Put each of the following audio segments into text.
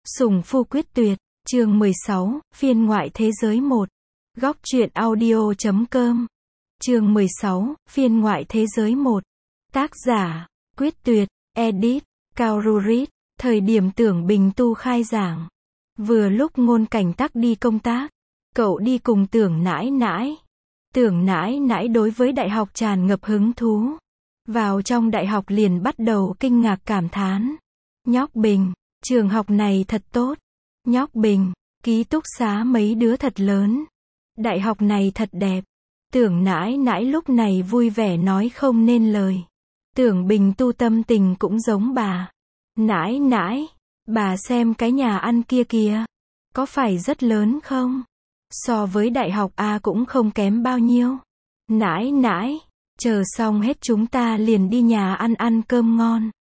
Sủng phu quyết tuyệt, chương 16, phiên ngoại thế giới 1. Góc truyện audio.com. Chương 16, phiên ngoại thế giới 1. Tác giả, Quyết Tuyệt, edit, Cao Rurit, thời điểm Tưởng Bình Tu khai giảng. Vừa lúc Ngôn Cảnh Tắc đi công tác, cậu đi cùng Tưởng Nãi Nãi. Tưởng Nãi Nãi đối với đại học tràn ngập hứng thú. Vào trong đại học liền bắt đầu kinh ngạc cảm thán. Nhóc Bình, trường học này thật tốt. Nhóc Bình, ký túc xá mấy đứa thật lớn. Đại học này thật đẹp. Tưởng Nãi Nãi lúc này vui vẻ nói không nên lời. Tưởng Bình Tu tâm tình cũng giống bà. Nãi Nãi, bà xem cái nhà ăn kia kìa. Có phải rất lớn không? So với đại học A cũng không kém bao nhiêu. Nãi Nãi, chờ xong hết chúng ta liền đi nhà ăn cơm ngon.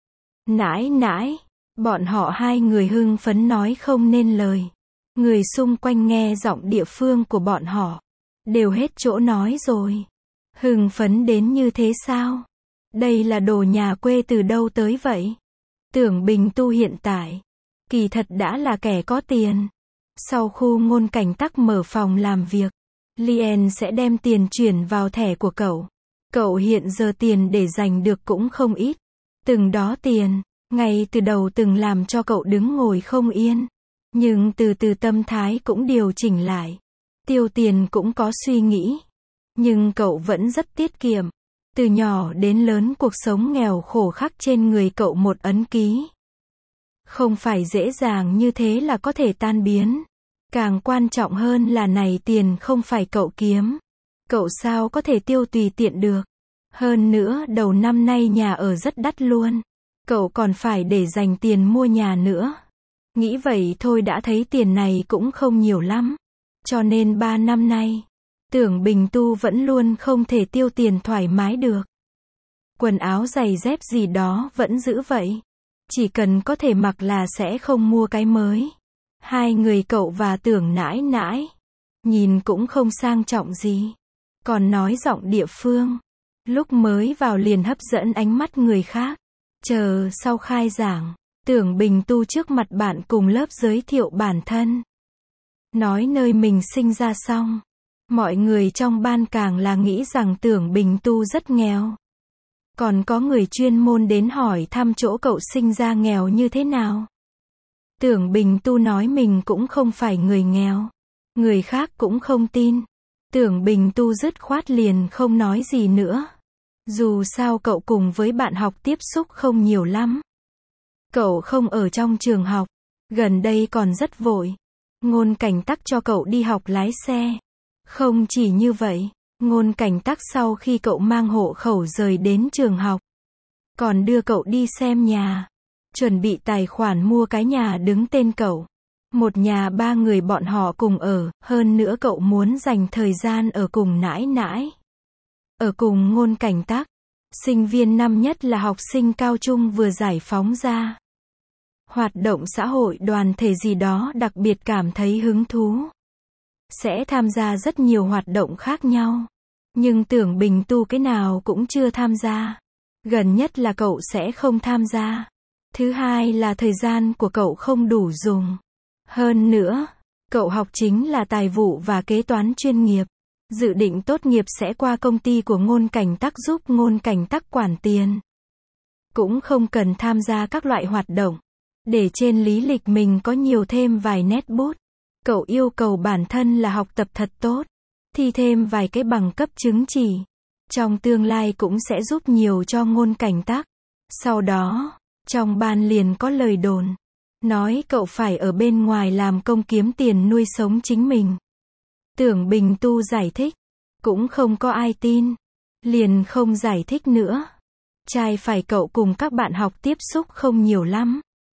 Nãi Nãi, bọn họ hai người hưng phấn nói không nên lời. Người xung quanh nghe giọng địa phương của bọn họ, đều hết chỗ nói rồi. Hưng phấn đến như thế sao? Đây là đồ nhà quê từ đâu tới vậy? Tưởng Bình Tu hiện tại, kỳ thật đã là kẻ có tiền. Sau khu Ngôn Cảnh Tắc mở phòng làm việc, Lien sẽ đem tiền chuyển vào thẻ của cậu. Cậu hiện giờ tiền để dành được cũng không ít. Từng đó tiền, ngay từ đầu từng làm cho cậu đứng ngồi không yên. Nhưng từ từ tâm thái cũng điều chỉnh lại. Tiêu tiền cũng có suy nghĩ. Nhưng cậu vẫn rất tiết kiệm. Từ nhỏ đến lớn cuộc sống nghèo khổ khắc trên người cậu một ấn ký. Không phải dễ dàng như thế là có thể tan biến. Càng quan trọng hơn là này tiền không phải cậu kiếm. Cậu sao có thể tiêu tùy tiện được. Hơn nữa đầu năm nay nhà ở rất đắt luôn. Cậu còn phải để dành tiền mua nhà nữa. Nghĩ vậy thôi đã thấy tiền này cũng không nhiều lắm. Cho nên 3 năm nay, Tưởng Bình Tu vẫn luôn không thể tiêu tiền thoải mái được. Quần áo giày dép gì đó vẫn giữ vậy. Chỉ cần có thể mặc là sẽ không mua cái mới. Hai người cậu và Tưởng Nãi Nãi, nhìn cũng không sang trọng gì. Còn nói giọng địa phương, lúc mới vào liền hấp dẫn ánh mắt người khác. Chờ sau khai giảng, Tưởng Bình Tu trước mặt bạn cùng lớp giới thiệu bản thân. Nói nơi mình sinh ra xong, mọi người trong ban càng là nghĩ rằng Tưởng Bình Tu rất nghèo. Còn có người chuyên môn đến hỏi thăm chỗ cậu sinh ra nghèo như thế nào. Tưởng Bình Tu nói mình cũng không phải người nghèo. Người khác cũng không tin. Tưởng Bình Tu dứt khoát liền không nói gì nữa. Dù sao cậu cùng với bạn học tiếp xúc không nhiều lắm. Cậu không ở trong trường học. Gần đây còn rất vội. Ngôn Cảnh Tắc cho cậu đi học lái xe. Không chỉ như vậy, Ngôn Cảnh Tắc sau khi cậu mang hộ khẩu rời đến trường học, còn đưa cậu đi xem nhà. Chuẩn bị tài khoản mua cái nhà đứng tên cậu. Một nhà 3 người bọn họ cùng ở, hơn nữa cậu muốn dành thời gian ở cùng Nãi Nãi. Ở cùng Ngôn Cảnh Tắc. Sinh viên năm nhất là học sinh cao trung vừa giải phóng ra. Hoạt động xã hội đoàn thể gì đó đặc biệt cảm thấy hứng thú. Sẽ tham gia rất nhiều hoạt động khác nhau. Nhưng Tưởng Bình Tu cái nào cũng chưa tham gia. Gần nhất là cậu sẽ không tham gia. Thứ hai là thời gian của cậu không đủ dùng. Hơn nữa, cậu học chính là tài vụ và kế toán chuyên nghiệp. Dự định tốt nghiệp sẽ qua công ty của Ngôn Cảnh Tắc giúp Ngôn Cảnh Tắc quản tiền. Cũng không cần tham gia các loại hoạt động. Để trên lý lịch mình có nhiều thêm vài nét bút. Cậu yêu cầu bản thân là học tập thật tốt. Thi thêm vài cái bằng cấp chứng chỉ. Trong tương lai cũng sẽ giúp nhiều cho Ngôn Cảnh Tắc. Sau đó, trong ban liền có lời đồn. Nói cậu phải ở bên ngoài làm công kiếm tiền nuôi sống chính mình. Tưởng Bình Tu giải thích. Cũng không có ai tin. Liền không giải thích nữa. Trai phải cậu cùng các bạn học tiếp xúc không nhiều lắm.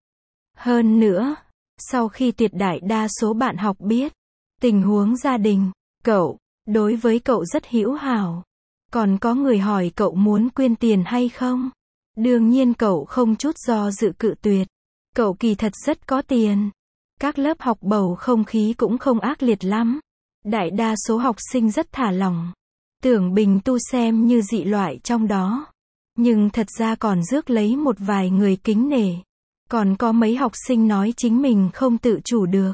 Hơn nữa, sau khi tuyệt đại đa số bạn học biết tình huống gia đình, cậu, đối với cậu rất hữu hảo. Còn có người hỏi cậu muốn quyên tiền hay không? Đương nhiên cậu không chút do dự cự tuyệt. Cậu kỳ thật rất có tiền. Các lớp học bầu không khí cũng không ác liệt lắm. Đại đa số học sinh rất thả lỏng. Tưởng Bình Tu xem như dị loại trong đó. Nhưng thật ra còn rước lấy một vài người kính nể. Còn có mấy học sinh nói chính mình không tự chủ được,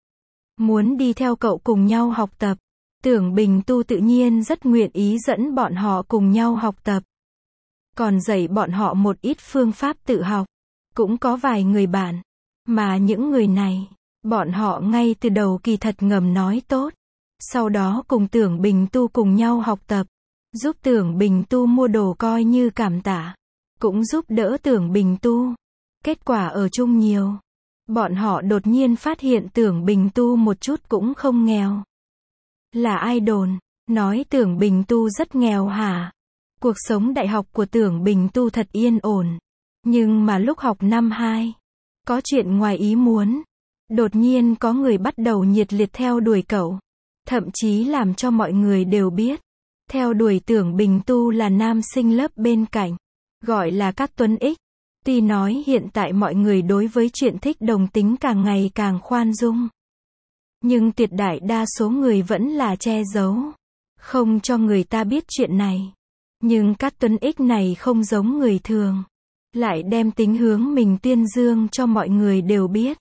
muốn đi theo cậu cùng nhau học tập. Tưởng Bình Tu tự nhiên rất nguyện ý dẫn bọn họ cùng nhau học tập. Còn dạy bọn họ một ít phương pháp tự học. Cũng có vài người bạn. Mà những người này, bọn họ ngay từ đầu kỳ thật ngầm nói tốt. Sau đó cùng Tưởng Bình Tu cùng nhau học tập. Giúp Tưởng Bình Tu mua đồ coi như cảm tạ. Cũng giúp đỡ Tưởng Bình Tu. Kết quả ở chung nhiều. Bọn họ đột nhiên phát hiện Tưởng Bình Tu một chút cũng không nghèo. Là ai đồn, nói Tưởng Bình Tu rất nghèo hả? Cuộc sống đại học của Tưởng Bình Tu thật yên ổn. Nhưng mà lúc học năm 2, có chuyện ngoài ý muốn. Đột nhiên có người bắt đầu nhiệt liệt theo đuổi cậu. Thậm chí làm cho mọi người đều biết. Theo đuổi Tưởng Bình Tu là nam sinh lớp bên cạnh. Gọi là Cát Tuấn Ích. Tuy nói hiện tại mọi người đối với chuyện thích đồng tính càng ngày càng khoan dung. Nhưng tuyệt đại đa số người vẫn là che giấu. Không cho người ta biết chuyện này. Nhưng Cát Tuấn Ích này không giống người thường. Lại đem tính hướng mình tuyên dương cho mọi người đều biết.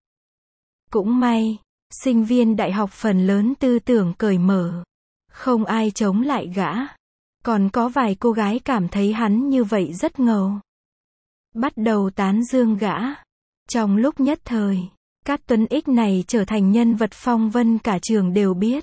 Cũng may, sinh viên đại học phần lớn tư tưởng cởi mở. Không ai chống lại gã. Còn có vài cô gái cảm thấy hắn như vậy rất ngầu. Bắt đầu tán dương gã. Trong lúc nhất thời, Cát Tuấn Ích này trở thành nhân vật phong vân cả trường đều biết.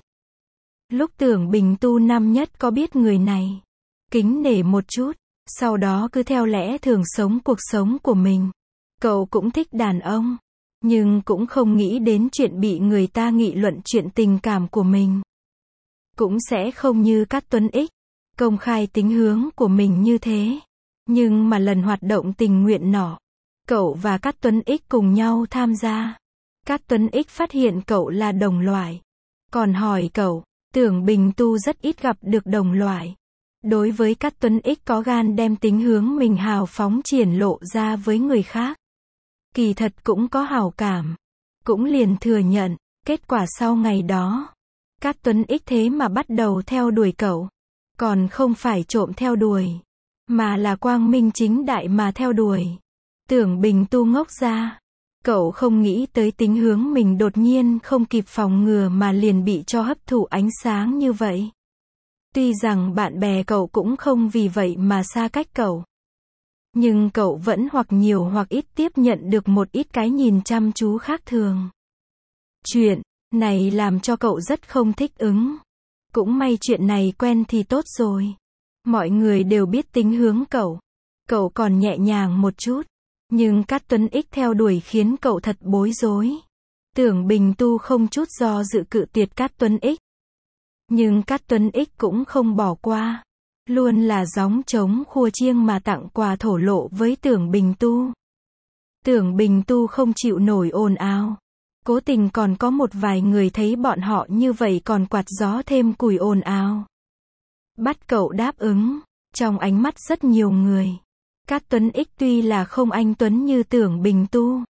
Lúc Tưởng Bình Tu năm nhất có biết người này, kính nể một chút, sau đó cứ theo lẽ thường sống cuộc sống của mình. Cậu cũng thích đàn ông, nhưng cũng không nghĩ đến chuyện bị người ta nghị luận chuyện tình cảm của mình. Cũng sẽ không như Cát Tuấn Ích, công khai tính hướng của mình như thế. Nhưng mà lần hoạt động tình nguyện nọ, cậu và Cát Tuấn Ích cùng nhau tham gia. Cát Tuấn Ích phát hiện cậu là đồng loại. Còn hỏi cậu, Tưởng Bình Tu rất ít gặp được đồng loại. Đối với Cát Tuấn Ích có gan đem tính hướng mình hào phóng triển lộ ra với người khác. Kỳ thật cũng có hảo cảm. Cũng liền thừa nhận. Kết quả sau ngày đó, Cát Tuấn Ích thế mà bắt đầu theo đuổi cậu. Còn không phải trộm theo đuổi, mà là quang minh chính đại mà theo đuổi. Tưởng Bình Tu ngốc ra. Cậu không nghĩ tới tính hướng mình đột nhiên không kịp phòng ngừa mà liền bị cho hấp thụ ánh sáng như vậy. Tuy rằng bạn bè cậu cũng không vì vậy mà xa cách cậu. Nhưng cậu vẫn hoặc nhiều hoặc ít tiếp nhận được một ít cái nhìn chăm chú khác thường. Chuyện này làm cho cậu rất không thích ứng. Cũng may chuyện này quen thì tốt rồi. Mọi người đều biết tính hướng cậu. Cậu còn nhẹ nhàng một chút. Nhưng Cát Tuấn Ích theo đuổi khiến cậu thật bối rối. Tưởng Bình Tu không chút do dự cự tuyệt Cát Tuấn Ích. Nhưng Cát Tuấn Ích cũng không bỏ qua. Luôn là gióng trống khua chiêng mà tặng quà thổ lộ với Tưởng Bình Tu. Tưởng Bình Tu không chịu nổi ồn ào. Cố tình còn có một vài người thấy bọn họ như vậy còn quạt gió thêm củi ồn ào. Bắt cậu đáp ứng. Trong ánh mắt rất nhiều người, Cát Tuấn Ích tuy là không anh tuấn như Tưởng Bình Tu.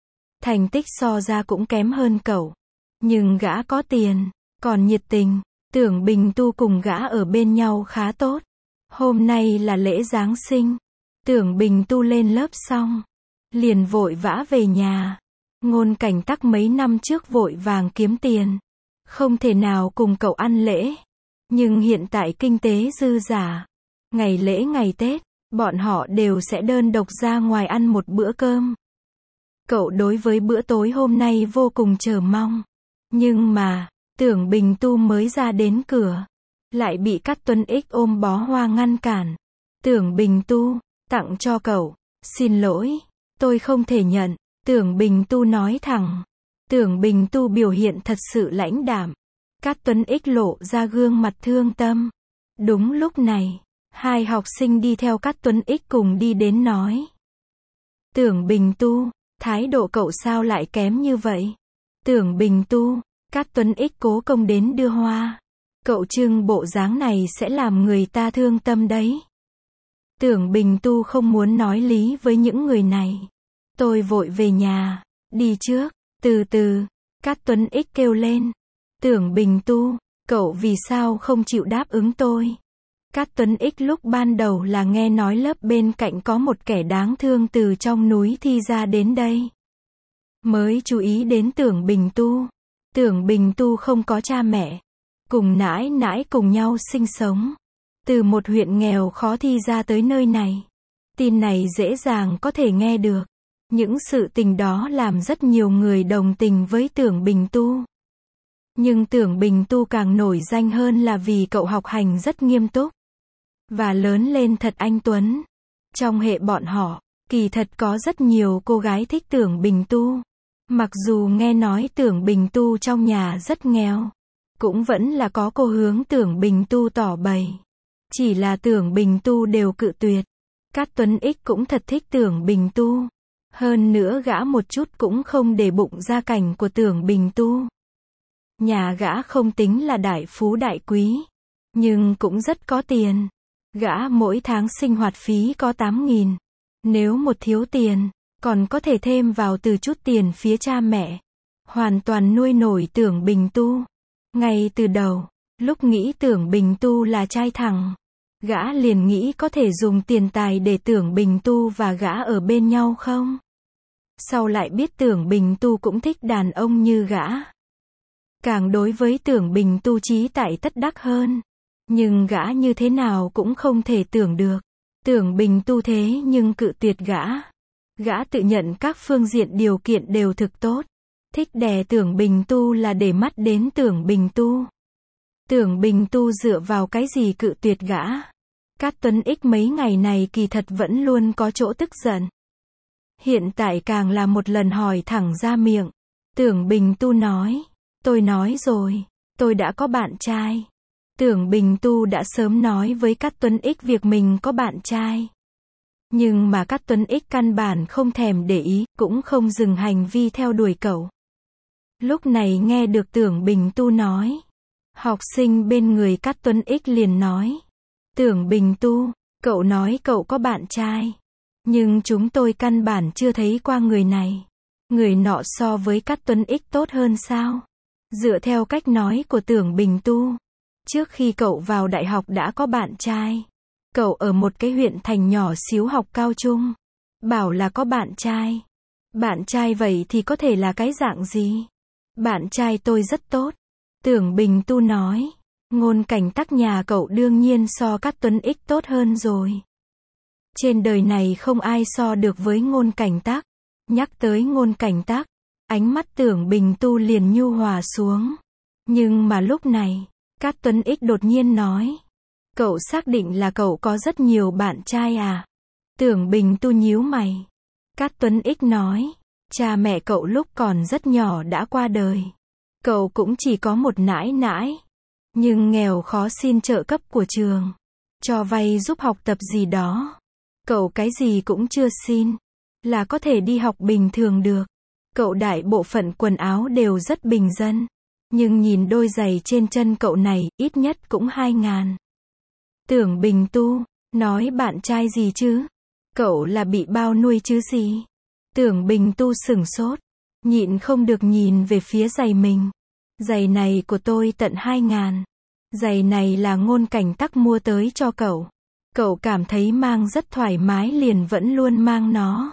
Thành tích so ra cũng kém hơn cậu. Nhưng gã có tiền, còn nhiệt tình. Tưởng Bình Tu cùng gã ở bên nhau khá tốt. Hôm nay là lễ Giáng sinh. Tưởng Bình Tu lên lớp xong, liền vội vã về nhà. Ngôn Cảnh Tắc mấy năm trước vội vàng kiếm tiền. Không thể nào cùng cậu ăn lễ. Nhưng hiện tại kinh tế dư giả. Ngày lễ ngày Tết, bọn họ đều sẽ đơn độc ra ngoài ăn một bữa cơm. Cậu đối với bữa tối hôm nay vô cùng chờ mong. Nhưng mà, Tưởng Bình Tu mới ra đến cửa, lại bị Cát Tuấn Ích ôm bó hoa ngăn cản. Tưởng Bình Tu, tặng cho cậu. Xin lỗi, tôi không thể nhận. Tưởng Bình Tu nói thẳng. Tưởng Bình Tu biểu hiện thật sự lãnh đạm. Cát Tuấn Ích lộ ra gương mặt thương tâm. Đúng lúc này, hai học sinh đi theo Cát Tuấn Ích cùng đi đến nói. Tưởng Bình Tu, thái độ cậu sao lại kém như vậy? Tưởng Bình Tu, Cát Tuấn Ích cố công đến đưa hoa. Cậu trưng bộ dáng này sẽ làm người ta thương tâm đấy. Tưởng Bình Tu không muốn nói lý với những người này. Tôi vội về nhà, đi trước, từ từ. Cát Tuấn Ích kêu lên. Tưởng Bình Tu, cậu vì sao không chịu đáp ứng tôi? Cát Tuấn Ích lúc ban đầu là nghe nói lớp bên cạnh có một kẻ đáng thương từ trong núi thi ra đến đây. mới chú ý đến Tưởng Bình Tu. Tưởng Bình Tu không có cha mẹ, cùng nãi nãi cùng nhau sinh sống. Từ một huyện nghèo khó thi ra tới nơi này. Tin này dễ dàng có thể nghe được. Những sự tình đó làm rất nhiều người đồng tình với Tưởng Bình Tu. Nhưng Tưởng Bình Tu càng nổi danh hơn là vì cậu học hành rất nghiêm túc. Và lớn lên thật anh tuấn. Trong hệ bọn họ, kỳ thật có rất nhiều cô gái thích Tưởng Bình Tu. Mặc dù nghe nói Tưởng Bình Tu trong nhà rất nghèo, cũng vẫn là có cô hướng Tưởng Bình Tu tỏ bày. Chỉ là Tưởng Bình Tu đều cự tuyệt. Cát Tuấn Ích cũng thật thích Tưởng Bình Tu. Hơn nữa gã một chút cũng không để bụng gia cảnh của Tưởng Bình Tu. Nhà gã không tính là đại phú đại quý, nhưng cũng rất có tiền. Gã mỗi tháng sinh hoạt phí có 8.000. Nếu một thiếu tiền, còn có thể thêm vào từ chút tiền phía cha mẹ. Hoàn toàn nuôi nổi Tưởng Bình Tu. Ngay từ đầu, lúc nghĩ Tưởng Bình Tu là trai thẳng, gã liền nghĩ có thể dùng tiền tài để Tưởng Bình Tu và gã ở bên nhau không? Sau lại biết Tưởng Bình Tu cũng thích đàn ông như gã. Càng đối với Tưởng Bình Tu chí tại tất đắc hơn. Nhưng gã như thế nào cũng không thể tưởng được. Tưởng Bình Tu thế nhưng cự tuyệt gã. Gã tự nhận các phương diện điều kiện đều thực tốt. Thích đè Tưởng Bình Tu là để mắt đến Tưởng Bình Tu. Tưởng Bình Tu dựa vào cái gì cự tuyệt gã? Cát Tuấn Ích mấy ngày này kỳ thật vẫn luôn có chỗ tức giận. Hiện tại càng là một lần hỏi thẳng ra miệng. Tưởng Bình Tu nói, tôi nói rồi, tôi đã có bạn trai. Tưởng Bình Tu đã sớm nói với Cát Tuấn Ích việc mình có bạn trai. Nhưng mà Cát Tuấn Ích căn bản không thèm để ý, cũng không dừng hành vi theo đuổi cậu. Lúc này nghe được Tưởng Bình Tu nói, học sinh bên người Cát Tuấn Ích liền nói, Tưởng Bình Tu, cậu nói cậu có bạn trai. Nhưng chúng tôi căn bản chưa thấy qua người này. Người nọ so với Cát Tuấn Ích tốt hơn sao? Dựa theo cách nói của Tưởng Bình Tu, trước khi cậu vào đại học đã có bạn trai. Cậu ở một cái huyện thành nhỏ xíu học cao trung. Bảo là có bạn trai. Bạn trai vậy thì có thể là cái dạng gì? Bạn trai tôi rất tốt. Tưởng Bình Tu nói. Ngôn Cảnh Tắc nhà cậu đương nhiên so Cát Tuấn Ích tốt hơn rồi. Trên đời này không ai so được với Ngôn Cảnh Tắc. Nhắc tới Ngôn Cảnh Tắc, ánh mắt Tưởng Bình Tu liền nhu hòa xuống. Nhưng mà lúc này, Cát Tuấn Ích đột nhiên nói. Cậu xác định là cậu có rất nhiều bạn trai à? Tưởng Bình Tu nhíu mày. Cát Tuấn Ích nói. Cha mẹ cậu lúc còn rất nhỏ đã qua đời. Cậu cũng chỉ có một nãi nãi. Nhưng nghèo khó xin trợ cấp của trường. Cho vay giúp học tập gì đó. Cậu cái gì cũng chưa xin. Là có thể đi học bình thường được. Cậu đại bộ phận quần áo đều rất bình dân. Nhưng nhìn đôi giày trên chân cậu này, ít nhất cũng 2.000. Tưởng Bình Tu, nói bạn trai gì chứ? Cậu là bị bao nuôi chứ gì? Tưởng Bình Tu sửng sốt, nhịn không được nhìn về phía giày mình. Giày này của tôi tận 2.000. Giày này là Ngôn Cảnh Tắc mua tới cho cậu. Cậu cảm thấy mang rất thoải mái liền vẫn luôn mang nó.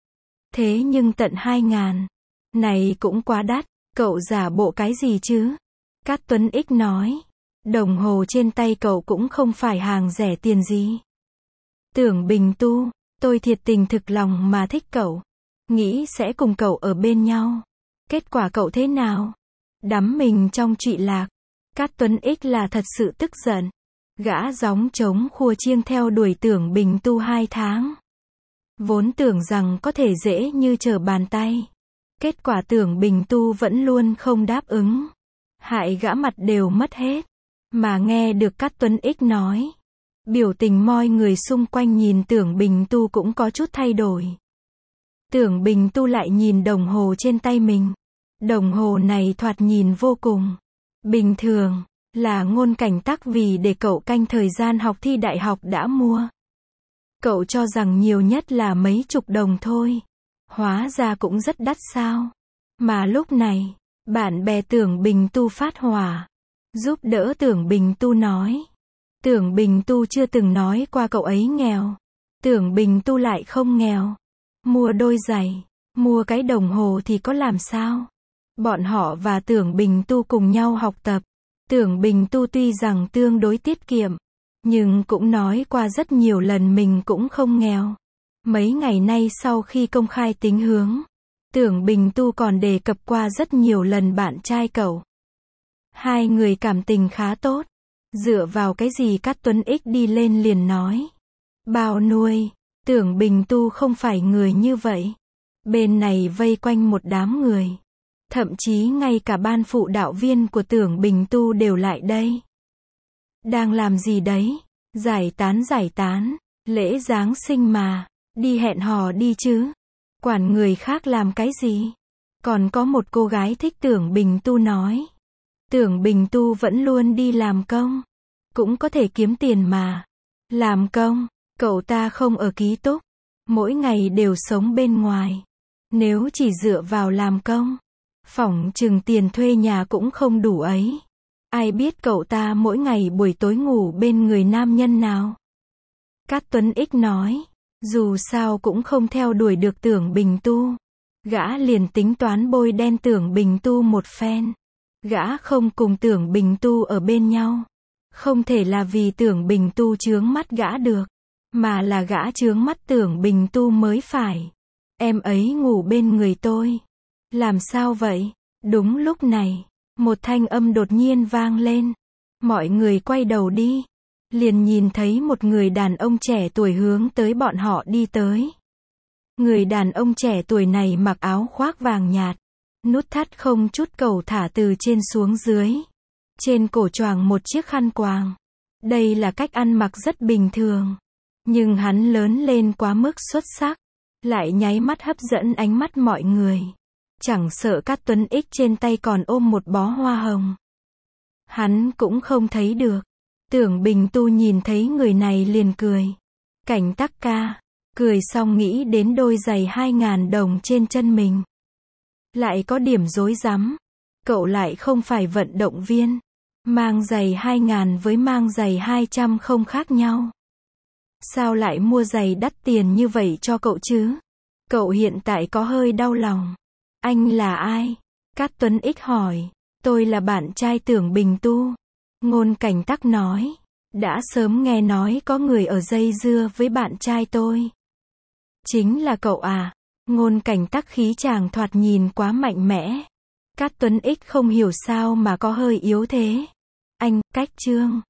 Thế nhưng tận 2.000. Này cũng quá đắt, cậu giả bộ cái gì chứ? Cát Tuấn Ích nói. Đồng hồ trên tay cậu cũng không phải hàng rẻ tiền gì. Tưởng Bình Tu, tôi thiệt tình thực lòng mà thích cậu. Nghĩ sẽ cùng cậu ở bên nhau. Kết quả cậu thế nào? Đắm mình trong trụy lạc. Cát Tuấn Ích là thật sự tức giận. Gã gióng trống khua chiêng theo đuổi Tưởng Bình Tu 2 tháng. Vốn tưởng rằng có thể dễ như trở bàn tay. Kết quả Tưởng Bình Tu vẫn luôn không đáp ứng. Hại gã mặt đều mất hết. Mà nghe được Cát Tuấn Ích nói. Biểu tình mọi người xung quanh nhìn Tưởng Bình Tu cũng có chút thay đổi. Tưởng Bình Tu lại nhìn đồng hồ trên tay mình. Đồng hồ này thoạt nhìn vô cùng bình thường. Là Ngôn Cảnh Tắc vì để cậu canh thời gian học thi đại học đã mua. Cậu cho rằng nhiều nhất là mấy chục đồng thôi. Hóa ra cũng rất đắt sao. Mà lúc này, bạn bè Tưởng Bình Tu phát hỏa. Giúp đỡ Tưởng Bình Tu nói. Tưởng Bình Tu chưa từng nói qua cậu ấy nghèo. Tưởng Bình Tu lại không nghèo. Mua đôi giày, Mua cái đồng hồ thì có làm sao? Bọn họ và Tưởng Bình Tu cùng nhau học tập. Tưởng Bình Tu tuy rằng tương đối tiết kiệm, nhưng cũng nói qua rất nhiều lần mình cũng không nghèo. Mấy ngày nay sau khi công khai tính hướng, Tưởng Bình Tu còn đề cập qua rất nhiều lần bạn trai cậu. Hai người cảm tình khá tốt. Dựa vào cái gì Cát Tuấn Ích đi lên liền nói. Bao nuôi, Tưởng Bình Tu không phải người như vậy. Bên này vây quanh một đám người. Thậm chí ngay cả ban phụ đạo viên của Tưởng Bình Tu đều lại đây. Đang làm gì đấy? Giải tán, lễ Giáng sinh mà, đi hẹn hò đi chứ. Quản người khác làm cái gì? Còn có một cô gái thích Tưởng Bình Tu nói. Tưởng Bình Tu vẫn luôn đi làm công. Cũng có thể kiếm tiền mà. Làm công, cậu ta không ở ký túc. Mỗi ngày đều sống bên ngoài. Nếu chỉ dựa vào làm công, phỏng chừng tiền thuê nhà cũng không đủ ấy. Ai biết cậu ta mỗi ngày buổi tối ngủ bên người nam nhân nào? Cát Tuấn Ích nói, dù sao cũng không theo đuổi được Tưởng Bình Tu. Gã liền tính toán bôi đen Tưởng Bình Tu một phen. Gã không cùng Tưởng Bình Tu ở bên nhau. Không thể là vì Tưởng Bình Tu chướng mắt gã được, mà là gã chướng mắt Tưởng Bình Tu mới phải. Em ấy ngủ bên người tôi. Làm sao vậy? Đúng lúc này, một thanh âm đột nhiên vang lên. Mọi người quay đầu đi. Liền nhìn thấy một người đàn ông trẻ tuổi hướng tới bọn họ đi tới. Người đàn ông trẻ tuổi này mặc áo khoác vàng nhạt. Nút thắt không chút cầu thả từ trên xuống dưới. Trên cổ choàng một chiếc khăn quàng. Đây là cách ăn mặc rất bình thường. Nhưng hắn lớn lên quá mức xuất sắc. Lại nháy mắt hấp dẫn ánh mắt mọi người. Chẳng sợ Cát Tuấn Ích trên tay còn ôm một bó hoa hồng. Hắn cũng không thấy được. Tưởng Bình Tu nhìn thấy người này liền cười. Cảnh Tắc ca. Cười xong nghĩ đến đôi giày 2.000 đồng trên chân mình. Lại có điểm rối rắm. Cậu lại không phải vận động viên. Mang giày 2.000 với mang giày 200 không khác nhau. Sao lại mua giày đắt tiền như vậy cho cậu chứ? Cậu hiện tại có hơi đau lòng. Anh là ai? Cát Tuấn Ích hỏi. Tôi là bạn trai Tưởng Bình Tu. Ngôn Cảnh Tắc nói. Đã sớm nghe nói có người ở dây dưa với bạn trai tôi. Chính là cậu à? Ngôn Cảnh Tắc khí chàng thoạt nhìn quá mạnh mẽ. Cát Tuấn Ích không hiểu sao mà có hơi yếu thế. Anh, Cách Trương.